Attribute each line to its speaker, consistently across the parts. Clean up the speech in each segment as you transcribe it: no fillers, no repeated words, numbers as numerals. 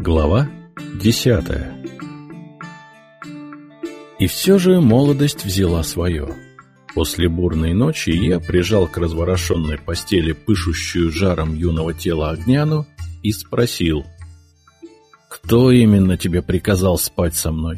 Speaker 1: Глава 10. И все же молодость взяла свое. После бурной ночи я прижал к разворошенной постели пышущую жаром юного тела Огняну и спросил: «Кто именно тебе приказал спать со мной?»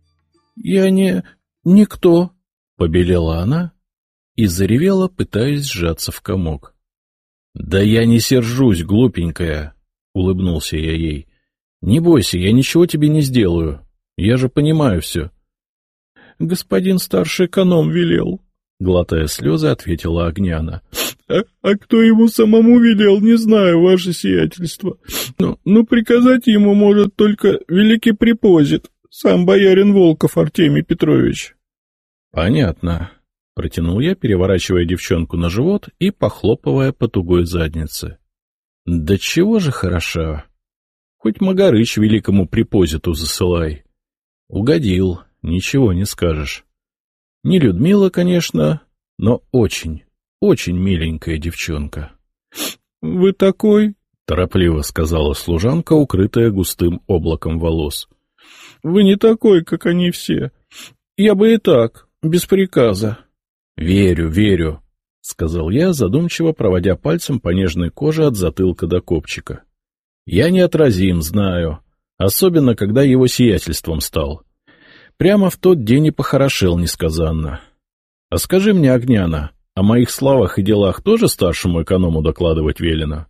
Speaker 1: «Я никто», — побелела она и заревела, пытаясь сжаться в комок. «Да я не сержусь, глупенькая», — улыбнулся я ей. «Не бойся, я ничего тебе не сделаю. Я же понимаю все». «Господин старший эконом велел», — глотая слезы, ответила Огняна. «А кто ему самому велел, не знаю, ваше сиятельство. Но приказать ему может только великий препозит, сам боярин Волков Артемий Петрович». «Понятно», — протянул я, переворачивая девчонку на живот и похлопывая по тугой заднице. «Да чего же хороша! Хоть Магарыч великому препозиту засылай. Угодил, ничего не скажешь. Не Людмила, конечно, но очень, очень миленькая девчонка». «Вы такой?» — торопливо сказала служанка, укрытая густым облаком волос. «Вы не такой, как они все. Я бы и так, без приказа». «Верю, верю», — сказал я, задумчиво проводя пальцем по нежной коже от затылка до копчика. «Я неотразим, знаю, особенно когда его сиятельством стал. Прямо в тот день и похорошел несказанно. А скажи мне, Огняна, о моих словах и делах тоже старшему эконому докладывать велено?»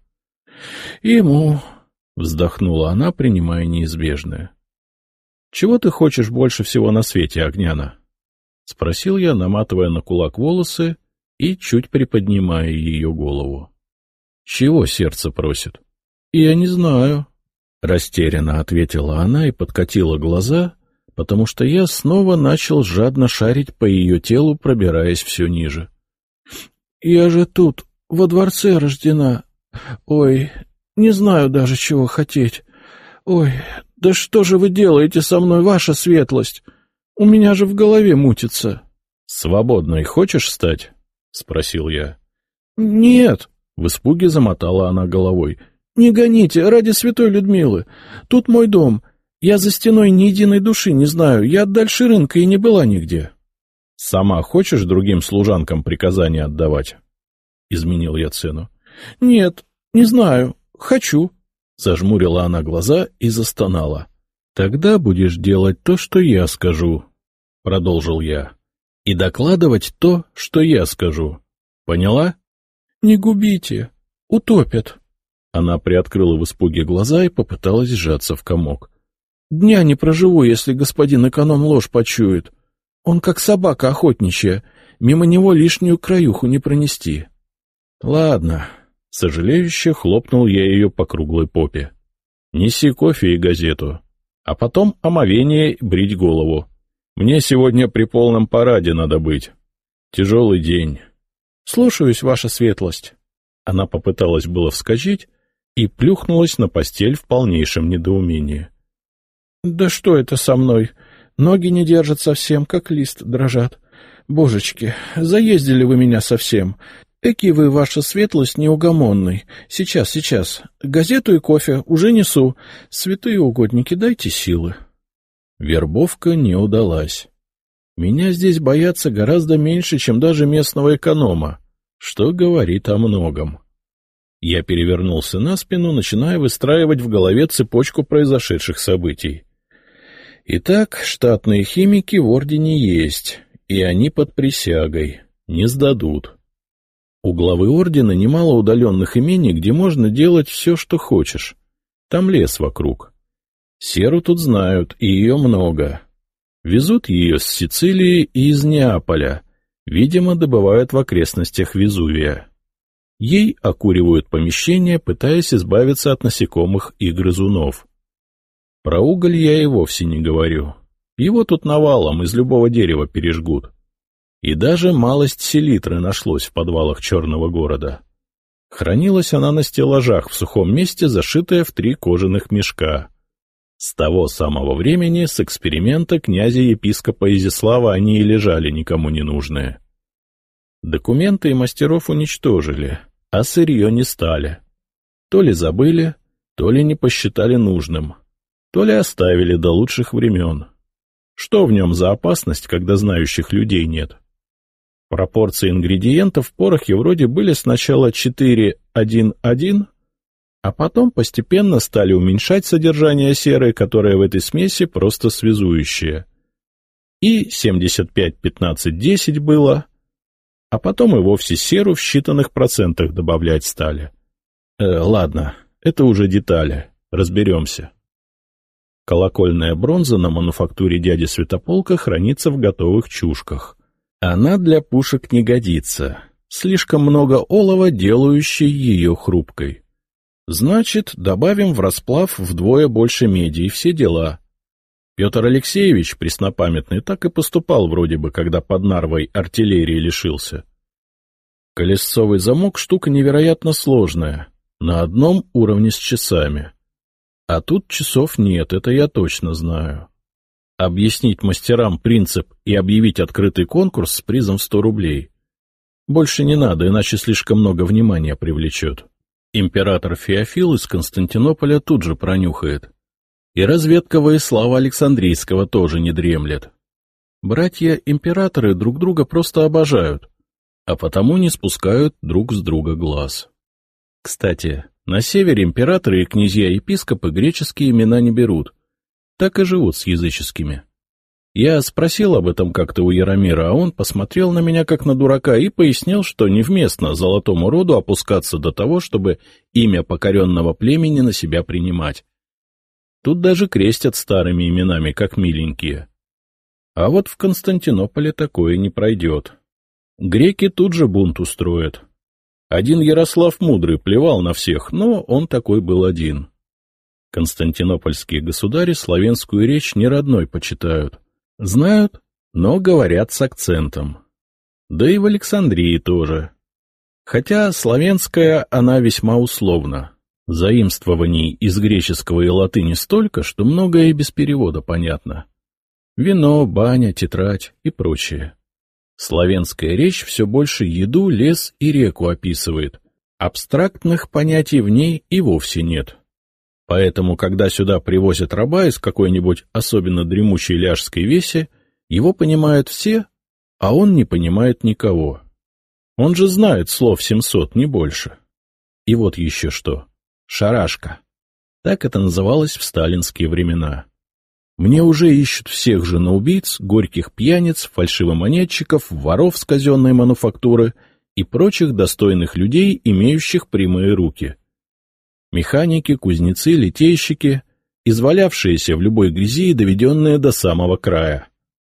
Speaker 1: «Ему», — вздохнула она, принимая неизбежное. «Чего ты хочешь больше всего на свете, Огняна?» — спросил я, наматывая на кулак волосы и чуть приподнимая ее голову. «Чего сердце просит?» «Я не знаю», — растерянно ответила она и подкатила глаза, потому что я снова начал жадно шарить по ее телу, пробираясь все ниже. «Я же тут, во дворце рождена. Ой, не знаю даже, чего хотеть. Ой, да что же вы делаете со мной, ваша светлость? У меня же в голове мутится». «Свободной хочешь стать?» — спросил я. «Нет», — в испуге замотала она головой. «Не гоните, ради святой Людмилы. Тут мой дом. Я за стеной ни единой души не знаю. Я дальше рынка и не была нигде». «Сама хочешь другим служанкам приказания отдавать?» — изменил я цену. «Нет, не знаю. Хочу». Зажмурила она глаза и застонала. «Тогда будешь делать то, что я скажу», — продолжил я. «И докладывать то, что я скажу. Поняла?» «Не губите. Утопят». Она приоткрыла в испуге глаза и попыталась сжаться в комок. «Дня не проживу, если господин эконом ложь почует. Он как собака охотничья, мимо него лишнюю краюху не пронести». «Ладно», — сожалеюще хлопнул я ее по круглой попе. «Неси кофе и газету, а потом омовение брить голову. Мне сегодня при полном параде надо быть. Тяжелый день». «Слушаюсь, ваша светлость». Она попыталась было вскочить и плюхнулась на постель в полнейшем недоумении. «Да что это со мной? Ноги не держат совсем, как лист дрожат. Божечки, заездили вы меня совсем. Эки вы, ваша светлость, неугомонный. Сейчас. Газету и кофе уже несу. Святые угодники, дайте силы». Вербовка не удалась. Меня здесь боятся гораздо меньше, чем даже местного эконома, что говорит о многом. Я перевернулся на спину, начиная выстраивать в голове цепочку произошедших событий. Итак, штатные химики в ордене есть, и они под присягой, не сдадут. У главы ордена немало удаленных имений, где можно делать все, что хочешь. Там лес вокруг. Серу тут знают, и ее много. Везут ее с Сицилии и из Неаполя, видимо, добывают в окрестностях Везувия. Ей окуривают помещения, пытаясь избавиться от насекомых и грызунов. Про уголь я и вовсе не говорю. Его тут навалом из любого дерева пережгут. И даже малость селитры нашлось в подвалах Черного города. Хранилась она на стеллажах в сухом месте, зашитая в 3 кожаных мешка. С того самого времени, с эксперимента князя-епископа Изяслава, они и лежали никому не нужные. Документы и мастеров уничтожили, а сырье не стали. То ли забыли, то ли не посчитали нужным. то ли оставили до лучших времен. Что в нем за опасность, когда знающих людей нет? Пропорции ингредиентов в порохе вроде были сначала 4:1:1, а потом постепенно стали уменьшать содержание серы, которая в этой смеси просто связующая. И 75:15:10 было, а потом и вовсе серу в считанных процентах добавлять стали. Ладно, это уже детали, разберемся. Колокольная бронза на мануфактуре дяди Святополка хранится в готовых чушках. Она для пушек не годится. Слишком много олова, делающей ее хрупкой. Значит, добавим в расплав вдвое больше меди и все дела. Петр Алексеевич, преснопамятный, так и поступал вроде бы, когда под Нарвой артиллерии лишился. Колесцовый замок — штука невероятно сложная, на одном уровне с часами. А тут часов нет, это я точно знаю. Объяснить мастерам принцип и объявить открытый конкурс с призом в 100 рублей. Больше не надо, иначе слишком много внимания привлечет. Император Феофил из Константинополя тут же пронюхает. И разведка Воислава Александрийского тоже не дремлет. Братья-императоры друг друга просто обожают, а потому не спускают друг с друга глаз. Кстати, на севере императоры и князья-епископы греческие имена не берут, так и живут с языческими. Я спросил об этом как-то у Яромира, а он посмотрел на меня как на дурака и пояснил, что невместно золотому роду опускаться до того, чтобы имя покоренного племени на себя принимать. Тут даже крестят старыми именами, как миленькие. А вот в Константинополе такое не пройдет. Греки тут же бунт устроят. Один Ярослав Мудрый плевал на всех, но он такой был один. Константинопольские государи славянскую речь не родной почитают. Знают, но говорят с акцентом. Да и в Александрии тоже. Хотя славянская она весьма условна. Заимствований из греческого и латыни столько, что многое и без перевода понятно. Вино, баня, тетрадь и прочее. Славянская речь все больше еду, лес и реку описывает. Абстрактных понятий в ней и вовсе нет. Поэтому, когда сюда привозят раба из какой-нибудь особенно дремучей ляжской веси, его понимают все, а он не понимает никого. Он же знает слов 700, не больше. И вот еще что. Шарашка. Так это называлось в сталинские времена. Мне уже ищут всех женоубийц, горьких пьяниц, фальшивомонетчиков, воров с казенной мануфактуры и прочих достойных людей, имеющих прямые руки. Механики, кузнецы, литейщики, извалявшиеся в любой грязи и доведенные до самого края.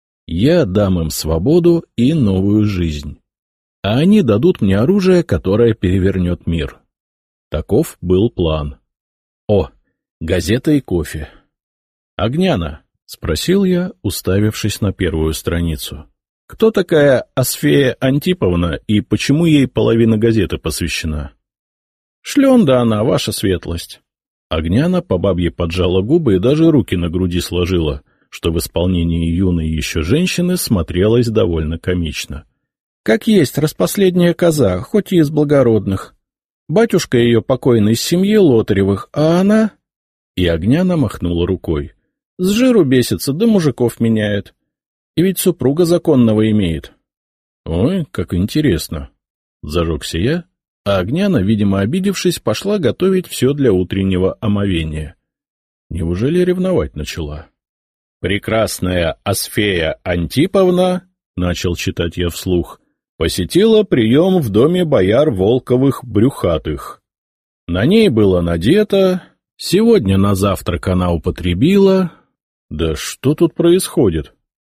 Speaker 1: Я дам им свободу и новую жизнь. А они дадут мне оружие, которое перевернет мир. Таков был план. О, газета и кофе. «Огняна», — спросил я, уставившись на первую страницу. «Кто такая Асфея Антиповна и почему ей половина газеты посвящена?» «Шлёнда она, ваша светлость». Огняна по бабье поджала губы и даже руки на груди сложила, что в исполнении юной еще женщины смотрелось довольно комично. «Как есть распоследняя коза, хоть и из благородных. Батюшка ее покойный из семьи Лотаревых, а она...» И Огняна махнула рукой. «С жиру бесится, да мужиков меняет. И ведь супруга законного имеет». «Ой, как интересно!» Зажегся я, а Огняна, видимо, обидевшись, пошла готовить все для утреннего омовения. Неужели ревновать начала? «Прекрасная Асфея Антиповна», — начал читать я вслух, — посетила прием в доме бояр Волковых-Брюхатых. На ней было надето, сегодня на завтрак она употребила... Да что тут происходит?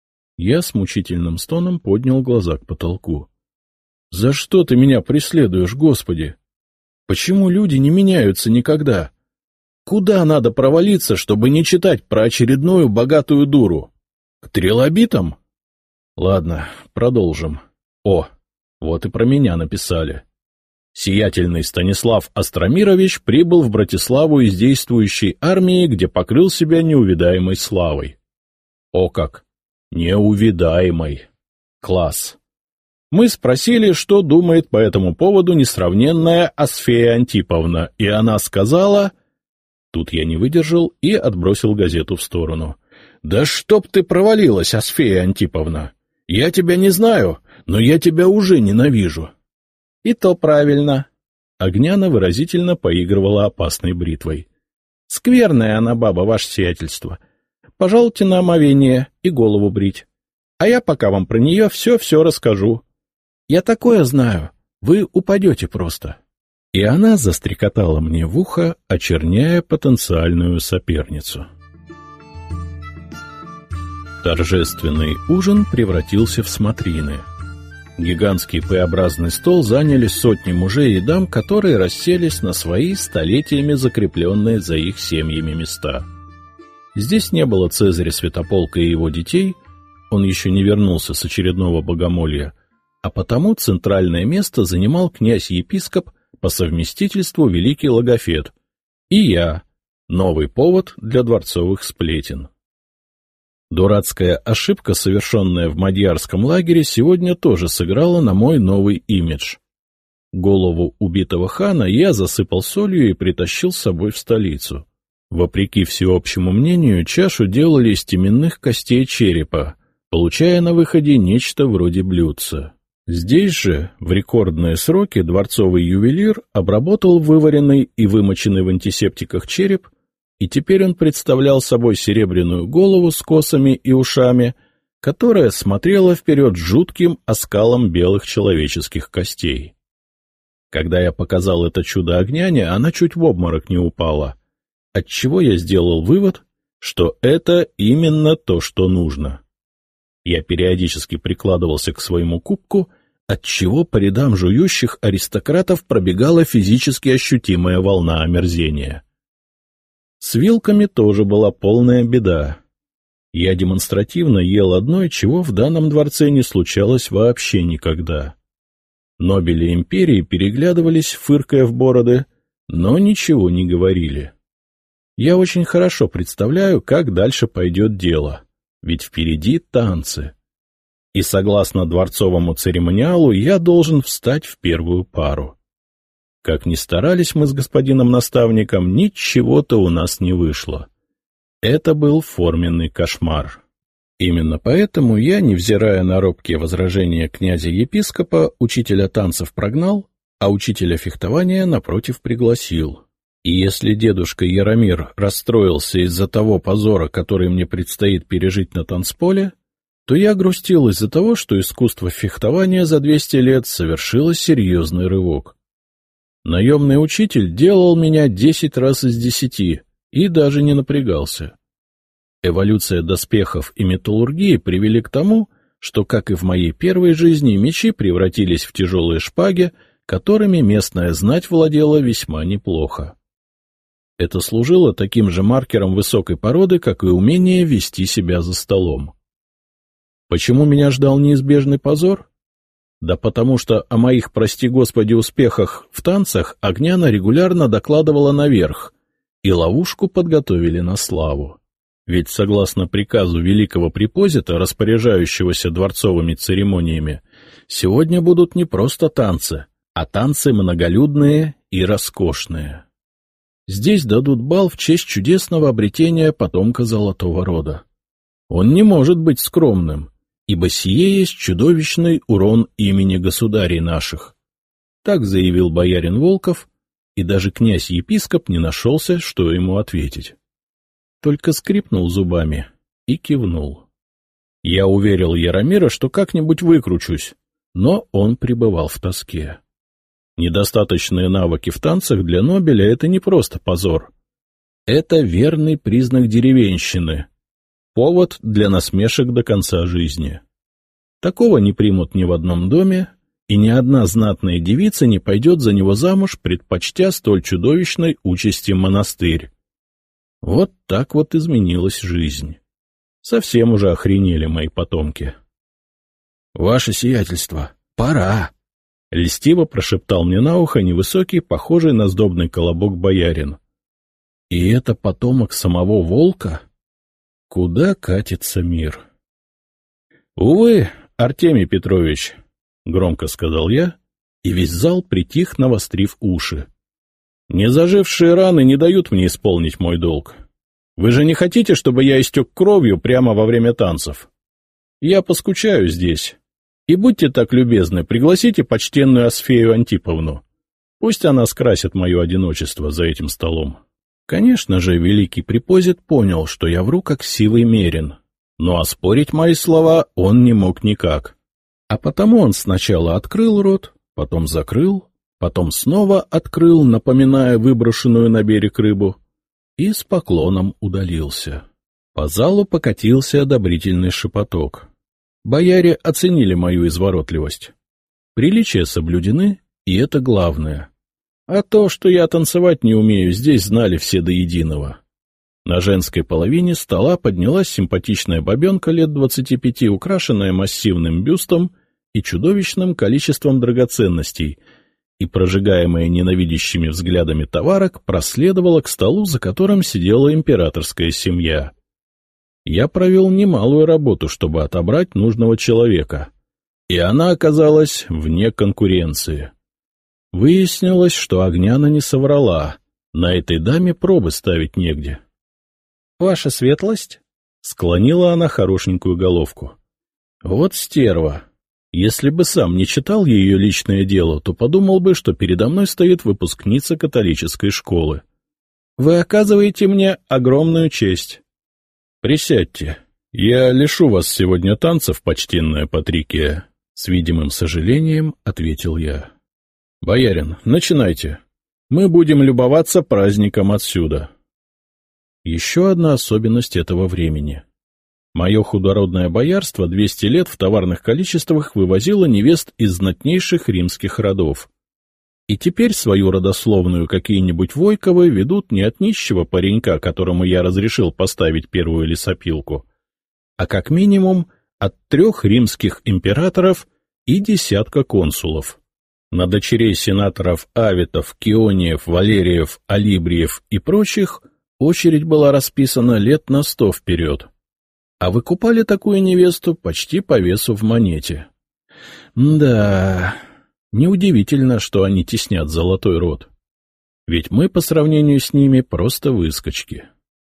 Speaker 1: Я с мучительным стоном поднял глаза к потолку. За что ты меня преследуешь, Господи? Почему люди не меняются никогда? Куда надо провалиться, чтобы не читать про очередную богатую дуру? К трилобитам? Ладно, продолжим. О, вот и про меня написали. Сиятельный Станислав Остромирович прибыл в Братиславу из действующей армии, где покрыл себя неувидаемой славой. О как! Неувидаемой! Класс! Мы спросили, что думает по этому поводу несравненная Асфея Антиповна, и она сказала... Тут я не выдержал и отбросил газету в сторону. — Да чтоб ты провалилась, Асфея Антиповна! Я тебя не знаю, но я тебя уже ненавижу. — И то правильно. Огняна выразительно поигрывала опасной бритвой. — Скверная она баба, ваше сиятельство. Пожалуйте на омовение и голову брить. А я пока вам про нее все-все расскажу. Я такое знаю, вы упадете просто. И она застрекотала мне в ухо, очерняя потенциальную соперницу. Торжественный ужин превратился в смотрины. Гигантский П-образный стол заняли сотни мужей и дам, которые расселись на свои столетиями закрепленные за их семьями места. Здесь не было Цезаря Святополка и его детей, он еще не вернулся с очередного богомолья, а потому центральное место занимал князь-епископ, по совместительству великий логофет, и я, новый повод для дворцовых сплетен. Дурацкая ошибка, совершенная в мадьярском лагере, сегодня тоже сыграла на мой новый имидж. Голову убитого хана я засыпал солью и притащил с собой в столицу. Вопреки всеобщему мнению, чашу делали из теменных костей черепа, получая на выходе нечто вроде блюдца. Здесь же, в рекордные сроки, дворцовый ювелир обработал вываренный и вымоченный в антисептиках череп, и теперь он представлял собой серебряную голову с косами и ушами, которая смотрела вперед жутким оскалом белых человеческих костей. Когда я показал это чудо Огняне, она чуть в обморок не упала, отчего я сделал вывод, что это именно то, что нужно. Я периодически прикладывался к своему кубку, отчего по рядам жующих аристократов пробегала физически ощутимая волна омерзения. С вилками тоже была полная беда. Я демонстративно ел одной, чего в данном дворце не случалось вообще никогда. Нобели империи переглядывались, фыркая в бороды, но ничего не говорили. Я очень хорошо представляю, как дальше пойдет дело. Ведь впереди танцы. И согласно дворцовому церемониалу я должен встать в первую пару. Как ни старались мы с господином наставником, ничего-то у нас не вышло. Это был форменный кошмар. Именно поэтому я, невзирая на робкие возражения князя-епископа, учителя танцев прогнал, а учителя фехтования, напротив, пригласил. И если дедушка Яромир расстроился из-за того позора, который мне предстоит пережить на танцполе, то я грустил из-за того, что искусство фехтования за 200 лет совершило серьезный рывок. Наемный учитель делал меня 10 раз из 10 и даже не напрягался. Эволюция доспехов и металлургии привели к тому, что, как и в моей первой жизни, мечи превратились в тяжелые шпаги, которыми местная знать владела весьма неплохо. Это служило таким же маркером высокой породы, как и умение вести себя за столом. Почему меня ждал неизбежный позор? Да потому что о моих, прости господи, успехах в танцах Огняна регулярно докладывала наверх, и ловушку подготовили на славу. Ведь, согласно приказу великого препозита, распоряжающегося дворцовыми церемониями, сегодня будут не просто танцы, а танцы многолюдные и роскошные. Здесь дадут бал в честь чудесного обретения потомка золотого рода. Он не может быть скромным, ибо сие есть чудовищный урон имени государей наших. Так заявил боярин Волков, и даже князь-епископ не нашелся, что ему ответить. Только скрипнул зубами и кивнул. Я уверил Яромира, что как-нибудь выкручусь, но он пребывал в тоске. Недостаточные навыки в танцах для Нобеля — это не просто позор. Это верный признак деревенщины, повод для насмешек до конца жизни. Такого не примут ни в одном доме, и ни одна знатная девица не пойдет за него замуж, предпочтя столь чудовищной участи монастырь. Вот так вот изменилась жизнь. Совсем уже охренели мои потомки. — Ваше сиятельство, пора! — льстиво прошептал мне на ухо невысокий, похожий на сдобный колобок боярин. — И это потомок самого волка? Куда катится мир? — Увы, Артемий Петрович, — громко сказал я, и весь зал притих, навострив уши. Незажившие раны не дают мне исполнить мой долг. Вы же не хотите, чтобы я истек кровью прямо во время танцев? Я поскучаю здесь. И будьте так любезны, пригласите почтенную Асфею Антиповну. Пусть она скрасит мое одиночество за этим столом. Конечно же, великий препозит понял, что я вру как сивый мерин, но оспорить мои слова он не мог никак. А потому он сначала открыл рот, потом закрыл, потом снова открыл, напоминая выброшенную на берег рыбу, и с поклоном удалился. По залу покатился одобрительный шепоток. Бояре оценили мою изворотливость. Приличия соблюдены, и это главное. А то, что я танцевать не умею, здесь знали все до единого. На женской половине стола поднялась симпатичная бабенка лет 25, украшенная массивным бюстом и чудовищным количеством драгоценностей, и, прожигаемая ненавидящими взглядами товарок, проследовала к столу, за которым сидела императорская семья. Я провел немалую работу, чтобы отобрать нужного человека, и она оказалась вне конкуренции. Выяснилось, что Огняна не соврала, на этой даме пробы ставить негде. — Ваша светлость? — склонила она хорошенькую головку. — Вот стерва! Если бы сам не читал ее личное дело, то подумал бы, что передо мной стоит выпускница католической школы. Вы оказываете мне огромную честь. Присядьте. Я лишу вас сегодня танцев, почтенная Патрикия, — с видимым сожалением ответил я. Боярин, начинайте. Мы будем любоваться праздником отсюда. Еще одна особенность этого времени. Мое худородное боярство 200 лет в товарных количествах вывозило невест из знатнейших римских родов. И теперь свою родословную какие-нибудь Войковы ведут не от нищего паренька, которому я разрешил поставить первую лесопилку, а как минимум от 3 римских императоров и десятка консулов. На дочерей сенаторов Авитов, Киониев, Валериев, Алибриев и прочих очередь была расписана лет на 100 вперед. А выкупали такую невесту почти по весу в монете. Да, неудивительно, что они теснят золотой род. Ведь мы по сравнению с ними просто выскочки.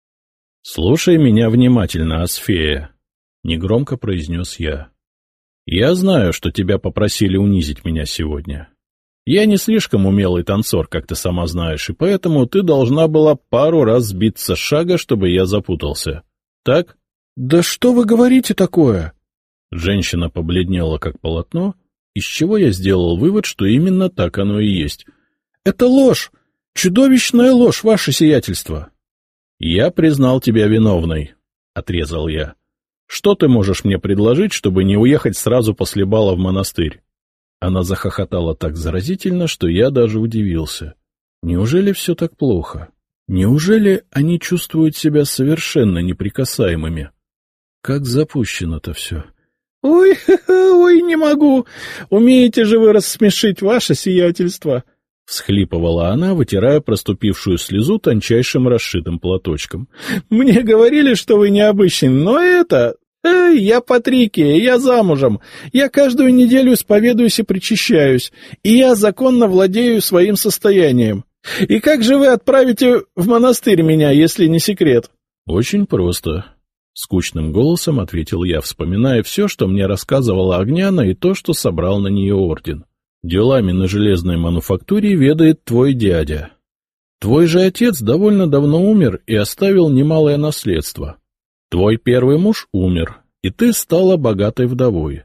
Speaker 1: — Слушай меня внимательно, Асфея, — негромко произнес я. — Я знаю, что тебя попросили унизить меня сегодня. Я не слишком умелый танцор, как ты сама знаешь, и поэтому ты должна была пару раз сбиться с шага, чтобы я запутался. Так? — Да что вы говорите такое? Женщина побледнела, как полотно, из чего я сделал вывод, что именно так оно и есть. — Это ложь! Чудовищная ложь, ваше сиятельство! — Я признал тебя виновной, — отрезал я. — Что ты можешь мне предложить, чтобы не уехать сразу после бала в монастырь? Она захохотала так заразительно, что я даже удивился. Неужели все так плохо? Неужели они чувствуют себя совершенно неприкасаемыми? Как запущено-то все. — Ой, ой, не могу! Умеете же вы рассмешить, ваше сиятельство! — всхлипывала она, вытирая проступившую слезу тончайшим расшитым платочком. — Мне говорили, что вы необычный, но это... Я Патрикия, я замужем, я каждую неделю исповедуюсь и причащаюсь, и я законно владею своим состоянием. И как же вы отправите в монастырь меня, если не секрет? — Очень просто, — скучным голосом ответил я, вспоминая все, что мне рассказывала Огняна, и то, что собрал на нее орден. Делами на железной мануфактуре ведает твой дядя. Твой же отец довольно давно умер и оставил немалое наследство. Твой первый муж умер, и ты стала богатой вдовой.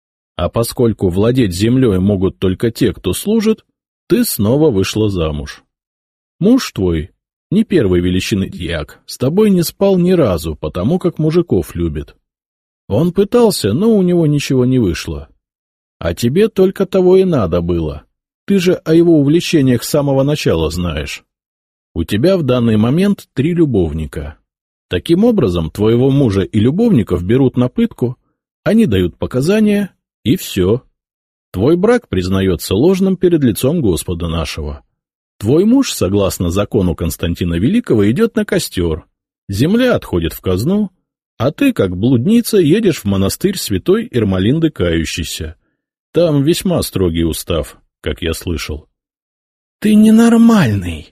Speaker 1: А поскольку владеть землей могут только те, кто служит, ты снова вышла замуж. Муж твой, не первой величины дьяк, с тобой не спал ни разу, потому как мужиков любит. Он пытался, но у него ничего не вышло. А тебе только того и надо было. Ты же о его увлечениях с самого начала знаешь. У тебя в данный момент 3 любовника. Таким образом, твоего мужа и любовников берут на пытку, они дают показания, и все. Твой брак признается ложным перед лицом Господа нашего. Твой муж, согласно закону Константина Великого, идет на костер, земля отходит в казну, а ты, как блудница, едешь в монастырь святой Ирмолинды Кающейся. Там весьма строгий устав, как я слышал. — Ты ненормальный!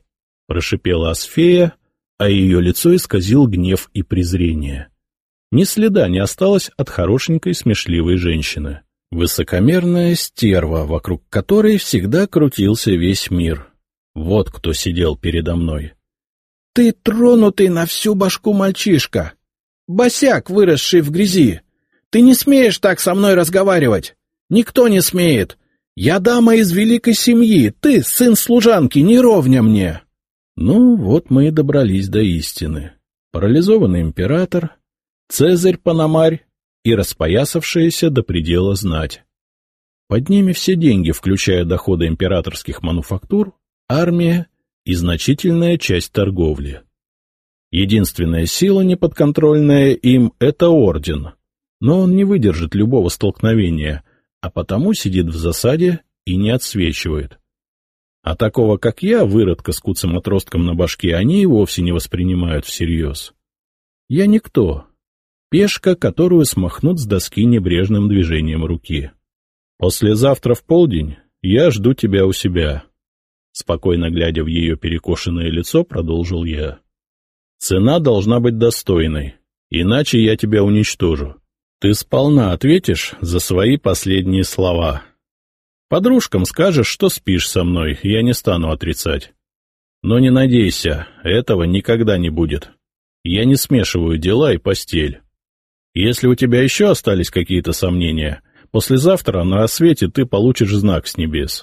Speaker 1: прошипела Асфея, а ее лицо исказил гнев и презрение. Ни следа не осталось от хорошенькой смешливой женщины. Высокомерная стерва, вокруг которой всегда крутился весь мир. Вот кто сидел передо мной. — Ты тронутый на всю башку мальчишка! Босяк, выросший в грязи! Ты не смеешь так со мной разговаривать! Никто не смеет! Я дама из великой семьи, ты, сын служанки, не ровня мне! Ну, вот мы и добрались до истины. Парализованный император, Цезарь-Пономарь и распоясавшаяся до предела знать. Под ними все деньги, включая доходы императорских мануфактур, армия и значительная часть торговли. Единственная сила, неподконтрольная им, — это орден, но он не выдержит любого столкновения, а потому сидит в засаде и не отсвечивает. А такого, как я, выродка с куцым отростком на башке, они и вовсе не воспринимают всерьез. Я никто. Пешка, которую смахнут с доски небрежным движением руки. «Послезавтра в полдень я жду тебя у себя», — спокойно глядя в ее перекошенное лицо, продолжил я. «Цена должна быть достойной, иначе я тебя уничтожу. Ты сполна ответишь за свои последние слова. Подружкам скажешь, что спишь со мной, я не стану отрицать. Но не надейся, этого никогда не будет. Я не смешиваю дела и постель. Если у тебя еще остались какие-то сомнения, послезавтра на рассвете ты получишь знак с небес».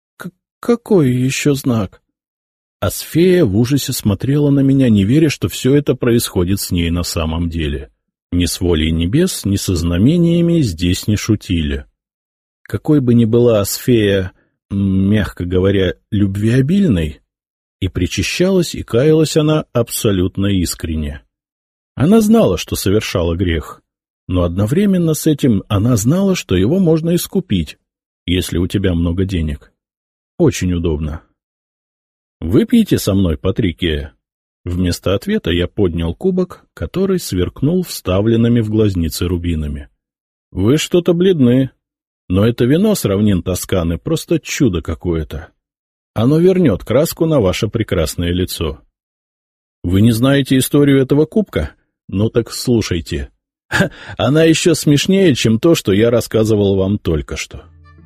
Speaker 1: «Какой еще знак?» Асфея в ужасе смотрела на меня, не веря, что все это происходит с ней на самом деле. Ни с волей небес, ни со знамениями здесь не шутили. Какой бы ни была Асфея, мягко говоря, любвеобильной, и причащалась, и каялась она абсолютно искренне. Она знала, что совершала грех, но одновременно с этим она знала, что его можно искупить, если у тебя много денег. Очень удобно. «Выпейте со мной, Патрикия». Вместо ответа я поднял кубок, который сверкнул вставленными в глазницы рубинами. «Вы что-то бледны, но это вино с равнин Тосканы просто чудо какое-то. Оно вернет краску на ваше прекрасное лицо. Вы не знаете историю этого кубка? Ну так слушайте. Она еще смешнее, чем то, что я рассказывал вам только что».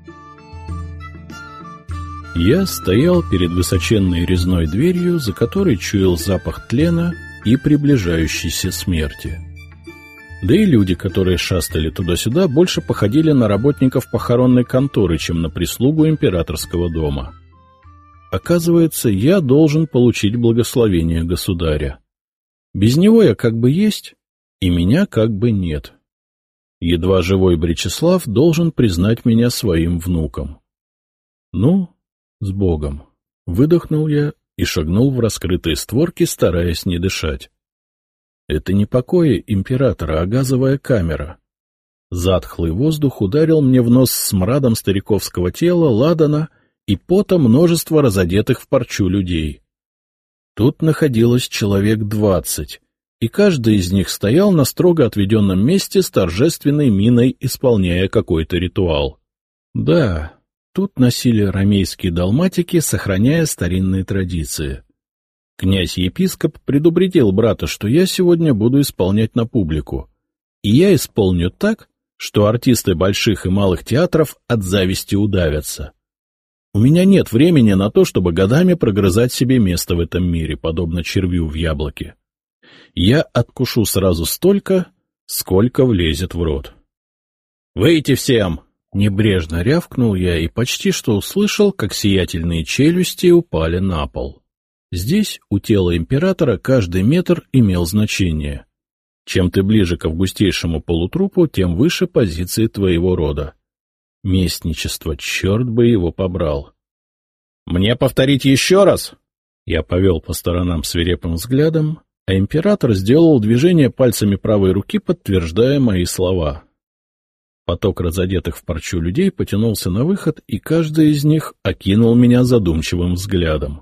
Speaker 1: Я стоял перед высоченной резной дверью, за которой чуял запах тлена и приближающейся смерти. Да и люди, которые шастали туда-сюда, больше походили на работников похоронной конторы, чем на прислугу императорского дома. Оказывается, я должен получить благословение государя. Без него я как бы есть, и меня как бы нет. Едва живой Бречеслав должен признать меня своим внуком. Ну, с Богом! Выдохнул я и шагнул в раскрытые створки, стараясь не дышать. Это не покои императора, а газовая камера. Затхлый воздух ударил мне в нос смрадом стариковского тела, ладана и пота множества разодетых в парчу людей. Тут находилось человек 20, и каждый из них стоял на строго отведенном месте с торжественной миной, исполняя какой-то ритуал. Да, тут носили ромейские далматики, сохраняя старинные традиции. Князь-епископ предупредил брата, что я сегодня буду исполнять на публику, и я исполню так, что артисты больших и малых театров от зависти удавятся. У меня нет времени на то, чтобы годами прогрызать себе место в этом мире, подобно червю в яблоке. Я откушу сразу столько, сколько влезет в рот. «Выйти всем!» — небрежно рявкнул я и почти что услышал, как сиятельные челюсти упали на пол. Здесь, у тела императора, каждый метр имел значение. Чем ты ближе к августейшему полутрупу, тем выше позиции твоего рода. Местничество, черт бы его побрал. «Мне повторить еще раз?» Я повел по сторонам свирепым взглядом, а император сделал движение пальцами правой руки, подтверждая мои слова. Поток разодетых в парчу людей потянулся на выход, и каждый из них окинул меня задумчивым взглядом.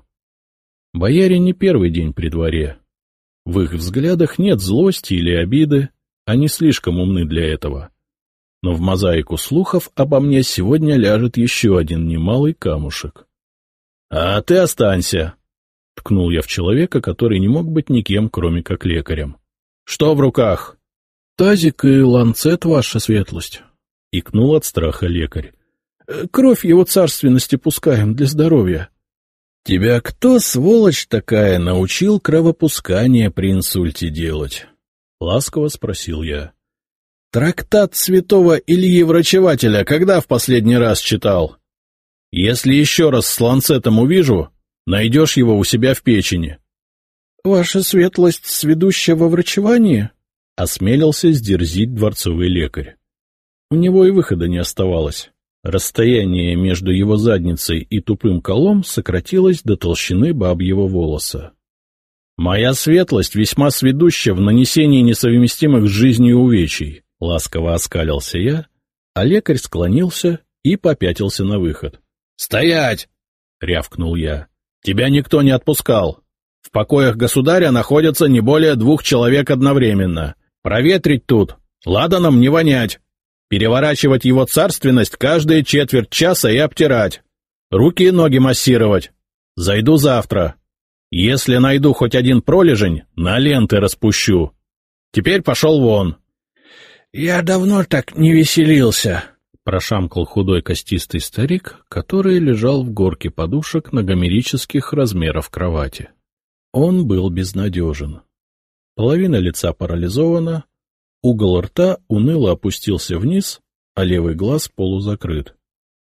Speaker 1: Бояре не первый день при дворе. В их взглядах нет злости или обиды, они слишком умны для этого. Но в мозаику слухов обо мне сегодня ляжет еще один немалый камушек. — А ты останься! — ткнул я в человека, который не мог быть никем, кроме как лекарем. — Что в руках? — Тазик и ланцет, ваша светлость, — икнул от страха лекарь. — Кровь его царственности пускаем для здоровья. — Тебя кто, сволочь такая, научил кровопускание при инсульте делать? — ласково спросил я. — Трактат святого Ильи Врачевателя когда в последний раз читал? Если еще раз с ланцетом увижу, найдешь его у себя в печени. — Ваша светлость сведущая во врачевании? — осмелился сдерзить дворцовый лекарь. У него и выхода не оставалось. Расстояние между его задницей и тупым колом сократилось до толщины бабьего волоса. — Моя светлость весьма сведуща в нанесении несовместимых с жизнью увечий, — ласково оскалился я, а лекарь склонился и попятился на выход. — Стоять! — рявкнул я. — Тебя никто не отпускал. В покоях государя находятся не более 2 человек одновременно. Проветрить тут, ладаном не вонять. Переворачивать его царственность каждые четверть часа и обтирать. Руки и ноги массировать. Зайду завтра. Если найду хоть один пролежень, на ленты распущу. Теперь пошел вон. — Я давно так не веселился, — прошамкал худой костистый старик, который лежал в горке подушек на гомерических размеров кровати. Он был безнадежен. Половина лица парализована, угол рта уныло опустился вниз, а левый глаз полузакрыт.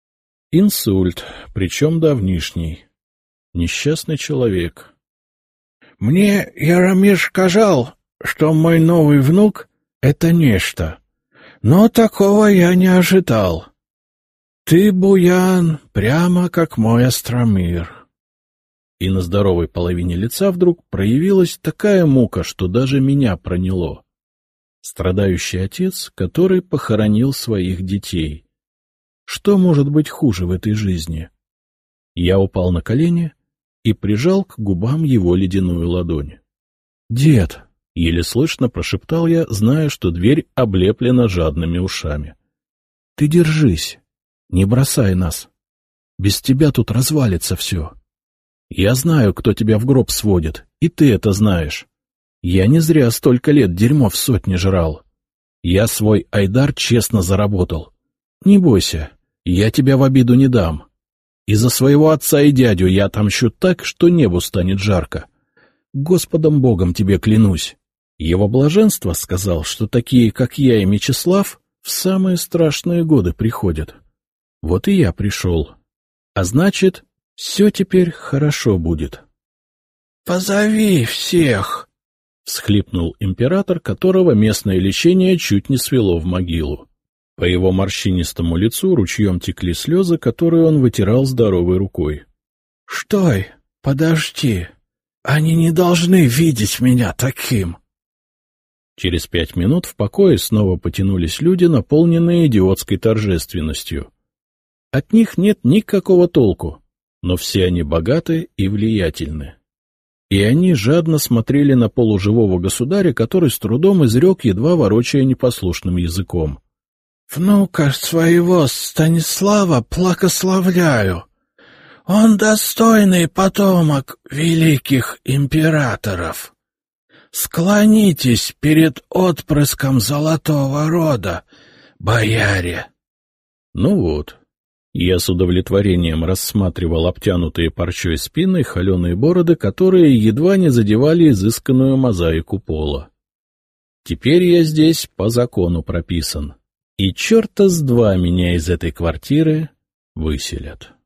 Speaker 1: Инсульт, причем давнишний. Несчастный человек. — Мне Яромир сказал, что мой новый внук — это нечто. Но такого я не ожидал. Ты, Буян, прямо как мой Остромир. И на здоровой половине лица вдруг проявилась такая мука, что даже меня проняло. Страдающий отец, который похоронил своих детей. Что может быть хуже в этой жизни? Я упал на колени и прижал к губам его ледяную ладонь. — Дед! — еле слышно прошептал я, зная, что дверь облеплена жадными ушами. — Ты держись, не бросай нас. Без тебя тут развалится все. Я знаю, кто тебя в гроб сводит, и ты это знаешь. Я не зря столько лет дерьмо в сотни жрал. Я свой айдар честно заработал. Не бойся, я тебя в обиду не дам. И за своего отца и дядю я отомщу так, что небу станет жарко. Господом Богом тебе клянусь. Его блаженство сказал, что такие, как я и Мечислав, в самые страшные годы приходят. Вот и я пришел. А значит, все теперь хорошо будет. — Позови всех! — всхлипнул император, которого местное лечение чуть не свело в могилу. По его морщинистому лицу ручьем текли слезы, которые он вытирал здоровой рукой. — Стой! Подожди! Они не должны видеть меня таким! Через 5 минут в покое снова потянулись люди, наполненные идиотской торжественностью. От них нет никакого толку, но все они богаты и влиятельны. И они жадно смотрели на полуживого государя, который с трудом изрек, едва ворочая непослушным языком. — Внука своего Станислава благословляю. Он достойный потомок великих императоров. Склонитесь перед отпрыском золотого рода, бояре. Ну вот, я с удовлетворением рассматривал обтянутые парчой спины и холеные бороды, которые едва не задевали изысканную мозаику пола. Теперь я здесь по закону прописан, и черта с два меня из этой квартиры выселят.